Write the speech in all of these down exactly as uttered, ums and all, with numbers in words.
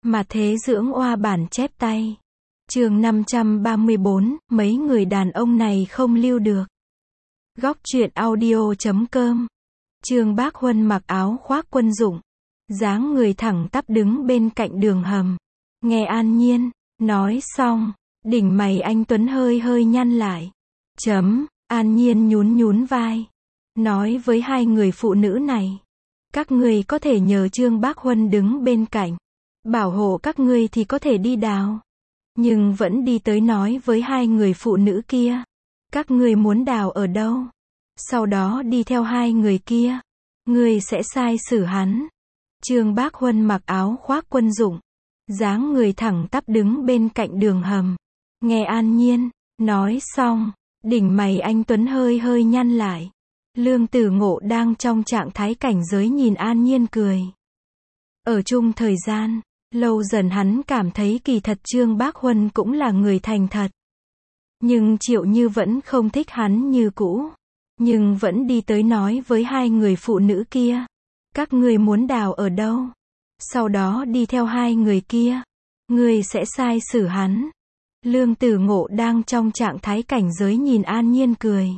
Mà thế dưỡng oa bản chép tay. Chương năm trăm ba mươi bốn, mấy người đàn ông này không lưu được. Góc truyện audio chấm com. Trương Bác Huân mặc áo khoác quân dụng, dáng người thẳng tắp đứng bên cạnh đường hầm. Nghe An Nhiên nói xong, đỉnh mày anh Tuấn hơi hơi nhăn lại. Chấm, An Nhiên nhún nhún vai, nói với hai người phụ nữ này, các ngươi có thể nhờ Trương Bác Huân đứng bên cạnh, bảo hộ các ngươi thì có thể đi đào. Nhưng vẫn đi tới nói với hai người phụ nữ kia, các ngươi muốn đào ở đâu? Sau đó đi theo hai người kia, ngươi sẽ sai xử hắn. Trương Bác Huân mặc áo khoác quân dụng, dáng người thẳng tắp đứng bên cạnh đường hầm. Nghe An Nhiên nói xong, đỉnh mày anh Tuấn hơi hơi nhăn lại. Lương Tử Ngộ đang trong trạng thái cảnh giới nhìn An Nhiên cười. Ở chung thời gian, lâu dần hắn cảm thấy kỳ thật Trương Bác Huân cũng là người thành thật. Nhưng Triệu Như vẫn không thích hắn như cũ. Nhưng vẫn đi tới nói với hai người phụ nữ kia, các ngươi muốn đào ở đâu? Sau đó đi theo hai người kia, ngươi sẽ sai xử hắn. Lương Tử Ngộ đang trong trạng thái cảnh giới nhìn An Nhiên cười.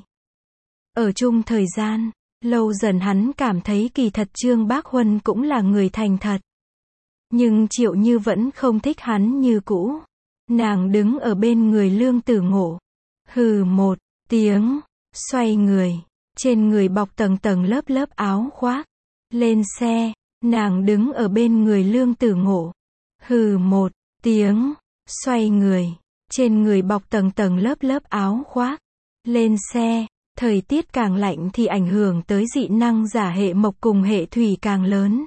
Ở chung thời gian, lâu dần hắn cảm thấy kỳ thật Trương Bác Huân cũng là người thành thật. Nhưng Triệu Như vẫn không thích hắn như cũ. Nàng đứng ở bên người Lương Tử Ngộ. Hừ một tiếng, xoay người, trên người bọc tầng tầng lớp lớp áo khoác. Lên xe, nàng đứng ở bên người Lương Tử Ngộ. Hừ một tiếng, xoay người, trên người bọc tầng tầng lớp lớp áo khoác. Lên xe, thời tiết càng lạnh thì ảnh hưởng tới dị năng giả hệ mộc cùng hệ thủy càng lớn.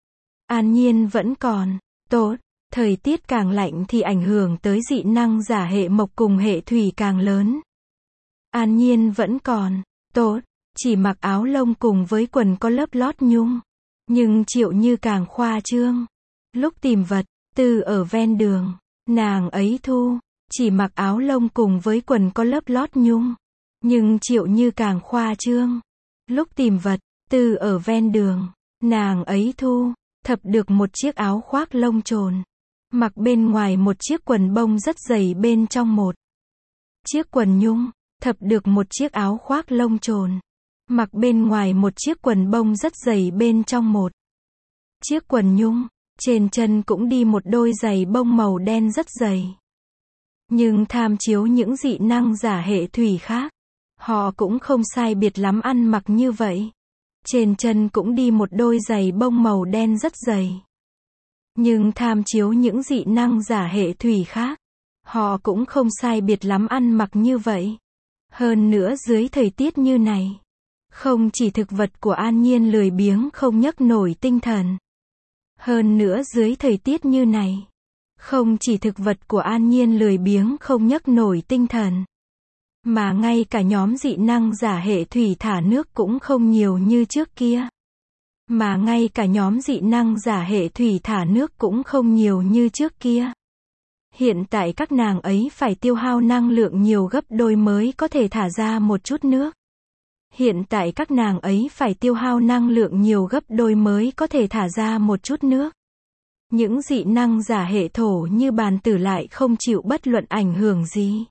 An Nhiên vẫn còn tốt, thời tiết càng lạnh thì ảnh hưởng tới dị năng giả hệ mộc cùng hệ thủy càng lớn. An Nhiên vẫn còn tốt, chỉ mặc áo lông cùng với quần có lớp lót nhung. Nhưng Triệu Như càng khoa trương. Lúc tìm vật tư ở ven đường, nàng ấy thu, chỉ mặc áo lông cùng với quần có lớp lót nhung. Nhưng Triệu Như càng khoa trương. Lúc tìm vật tư ở ven đường, nàng ấy thu, thập được một chiếc áo khoác lông trồn, mặc bên ngoài một chiếc quần bông rất dày bên trong một chiếc quần nhung, thập được một chiếc áo khoác lông trồn, mặc bên ngoài một chiếc quần bông rất dày bên trong một chiếc quần nhung, trên chân cũng đi một đôi giày bông màu đen rất dày. Nhưng tham chiếu những dị năng giả hệ thủy khác, họ cũng không sai biệt lắm ăn mặc như vậy. Trên chân cũng đi một đôi giày bông màu đen rất dày. Nhưng tham chiếu những dị năng giả hệ thủy khác, họ cũng không sai biệt lắm ăn mặc như vậy. Hơn nữa dưới thời tiết như này, không chỉ thực vật của An Nhiên lười biếng không nhấc nổi tinh thần. Hơn nữa dưới thời tiết như này, không chỉ thực vật của An Nhiên lười biếng không nhấc nổi tinh thần, mà ngay cả nhóm dị năng giả hệ thủy thả nước cũng không nhiều như trước kia. Mà ngay cả nhóm dị năng giả hệ thủy thả nước cũng không nhiều như trước kia. Hiện tại các nàng ấy phải tiêu hao năng lượng nhiều gấp đôi mới có thể thả ra một chút nước. Hiện tại các nàng ấy phải tiêu hao năng lượng nhiều gấp đôi mới có thể thả ra một chút nước. Những dị năng giả hệ thổ như bàn tử lại không chịu bất luận ảnh hưởng gì.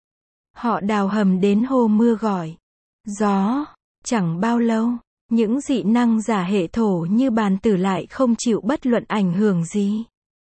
Họ đào hầm đến hô mưa gọi gió. Chẳng bao lâu, những dị năng giả hệ thổ như bàn tử lại không chịu bất luận ảnh hưởng gì.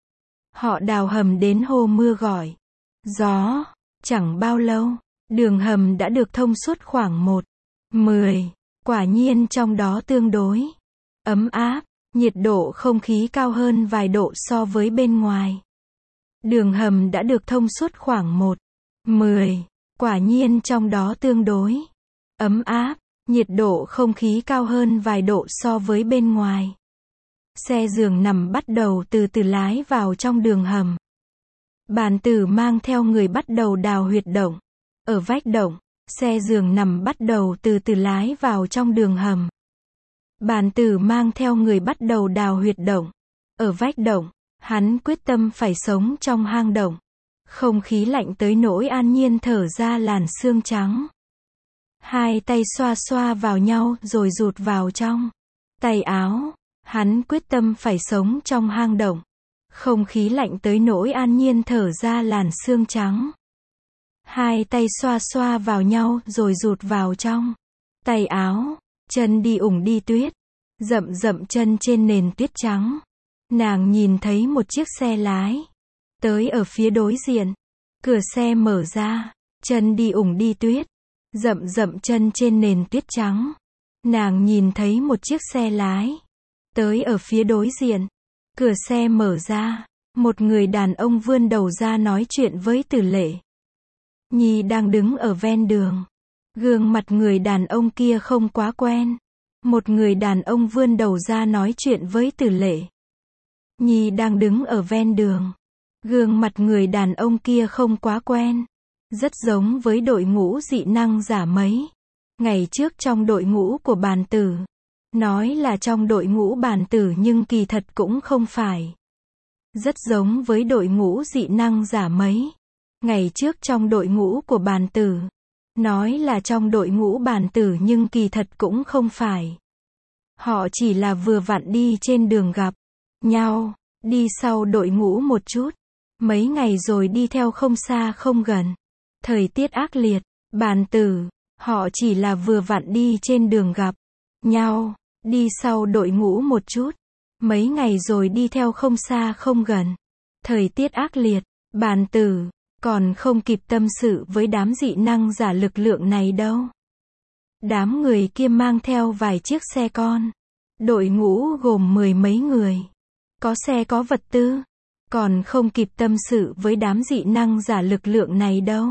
Họ đào hầm đến hô mưa gọi gió. Chẳng bao lâu, đường hầm đã được thông suốt khoảng một mười. Quả nhiên trong đó tương đối ấm áp, nhiệt độ không khí cao hơn vài độ so với bên ngoài. Đường hầm đã được thông suốt khoảng một mười. Quả nhiên trong đó tương đối ấm áp, nhiệt độ không khí cao hơn vài độ so với bên ngoài. Xe giường nằm bắt đầu từ từ lái vào trong đường hầm. Bàn tử mang theo người bắt đầu đào huyệt động. Ở vách động, xe giường nằm bắt đầu từ từ lái vào trong đường hầm. Bàn tử mang theo người bắt đầu đào huyệt động. Ở vách động, hắn quyết tâm phải sống trong hang động. Không khí lạnh tới nỗi An Nhiên thở ra làn sương trắng. Hai tay xoa xoa vào nhau rồi rụt vào trong tay áo. Hắn quyết tâm phải sống trong hang động. Không khí lạnh tới nỗi An Nhiên thở ra làn sương trắng. Hai tay xoa xoa vào nhau rồi rụt vào trong tay áo, chân đi ủng đi tuyết, dậm dậm chân trên nền tuyết trắng. Nàng nhìn thấy một chiếc xe lái tới ở phía đối diện. Cửa xe mở ra, chân đi ủng đi tuyết, dậm dậm chân trên nền tuyết trắng. Nàng nhìn thấy một chiếc xe lái tới ở phía đối diện. Cửa xe mở ra, một người đàn ông vươn đầu ra nói chuyện với Tử Lệ. Nhi đang đứng ở ven đường. Gương mặt người đàn ông kia không quá quen. Một người đàn ông vươn đầu ra nói chuyện với Tử Lệ. Nhi đang đứng ở ven đường. Gương mặt người đàn ông kia không quá quen. Rất giống với đội ngũ dị năng giả mấy ngày trước trong đội ngũ của bàn tử. Nói là trong đội ngũ bàn tử nhưng kỳ thật cũng không phải. Rất giống với đội ngũ dị năng giả mấy ngày trước trong đội ngũ của bàn tử. Nói là trong đội ngũ bàn tử nhưng kỳ thật cũng không phải. Họ chỉ là vừa vặn đi trên đường gặp nhau, đi sau đội ngũ một chút. Mấy ngày rồi đi theo không xa không gần. Thời tiết ác liệt, bàn tử, họ chỉ là vừa vặn đi trên đường gặp nhau, đi sau đội ngũ một chút. Mấy ngày rồi đi theo không xa không gần. Thời tiết ác liệt, bàn tử, còn không kịp tâm sự với đám dị năng giả lực lượng này đâu. Đám người kia mang theo vài chiếc xe con. Đội ngũ gồm mười mấy người. Có xe có vật tư. Còn không kịp tâm sự với đám dị năng giả lực lượng này đâu.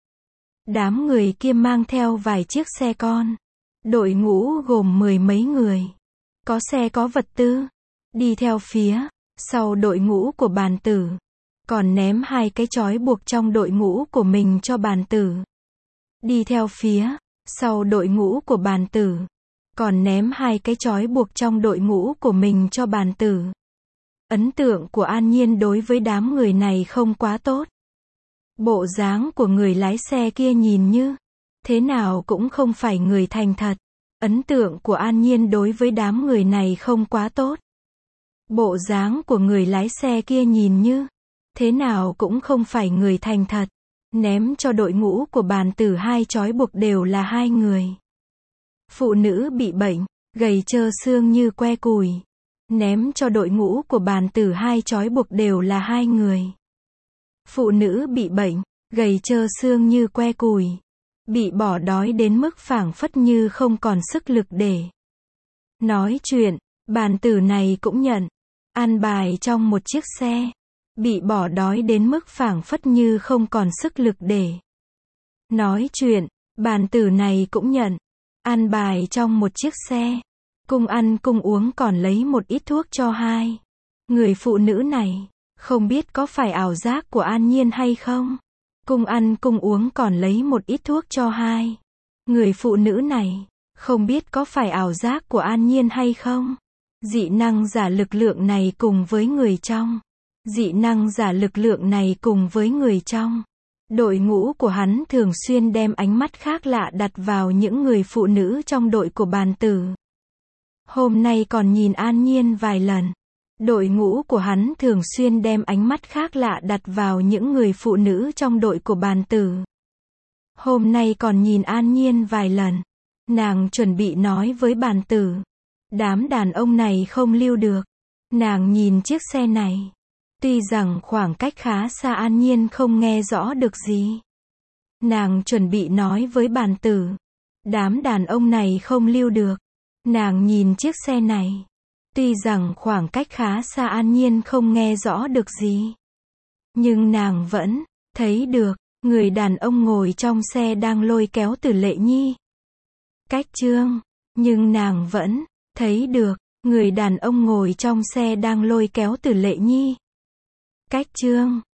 Đám người kia mang theo vài chiếc xe con. Đội ngũ gồm mười mấy người. Có xe có vật tư. Đi theo phía sau đội ngũ của bàn tử. Còn ném hai cái trói buộc trong đội ngũ của mình cho bàn tử. Đi theo phía sau đội ngũ của bàn tử. Còn ném hai cái trói buộc trong đội ngũ của mình cho bàn tử. Ấn tượng của An Nhiên đối với đám người này không quá tốt. Bộ dáng của người lái xe kia nhìn như thế nào cũng không phải người thành thật. Ấn tượng của An Nhiên đối với đám người này không quá tốt. Bộ dáng của người lái xe kia nhìn như thế nào cũng không phải người thành thật. Ném cho đội ngũ của bàn tử hai trói buộc đều là hai người. Phụ nữ bị bệnh, gầy trơ xương như que củi. Ném cho đội ngũ của bàn tử hai trói buộc đều là hai người. Phụ nữ bị bệnh, gầy trơ xương như que củi. Bị bỏ đói đến mức phảng phất như không còn sức lực để nói chuyện. Bàn tử này cũng nhận ăn bài trong một chiếc xe. Bị bỏ đói đến mức phảng phất như không còn sức lực để nói chuyện. Bàn tử này cũng nhận ăn bài trong một chiếc xe. Cùng ăn cùng uống còn lấy một ít thuốc cho hai người phụ nữ này. Không biết có phải ảo giác của An Nhiên hay không? Cùng ăn cùng uống còn lấy một ít thuốc cho hai người phụ nữ này. Không biết có phải ảo giác của An Nhiên hay không? Dị năng giả lực lượng này cùng với người trong. Dị năng giả lực lượng này cùng với người trong. Đội ngũ của hắn thường xuyên đem ánh mắt khác lạ đặt vào những người phụ nữ trong đội của bàn tử. Hôm nay còn nhìn An Nhiên vài lần. Đội ngũ của hắn thường xuyên đem ánh mắt khác lạ đặt vào những người phụ nữ trong đội của bàn tử. Hôm nay còn nhìn An Nhiên vài lần. Nàng chuẩn bị nói với bàn tử. Đám đàn ông này không lưu được. Nàng nhìn chiếc xe này. Tuy rằng khoảng cách khá xa An Nhiên không nghe rõ được gì. Nàng chuẩn bị nói với bàn tử. Đám đàn ông này không lưu được. Nàng nhìn chiếc xe này. Tuy rằng khoảng cách khá xa An Nhiên không nghe rõ được gì. Nhưng nàng vẫn thấy được. Người đàn ông ngồi trong xe đang lôi kéo Tử Lệ Nhi. Cách chương. Nhưng nàng vẫn thấy được. Người đàn ông ngồi trong xe đang lôi kéo Tử Lệ Nhi. Cách chương.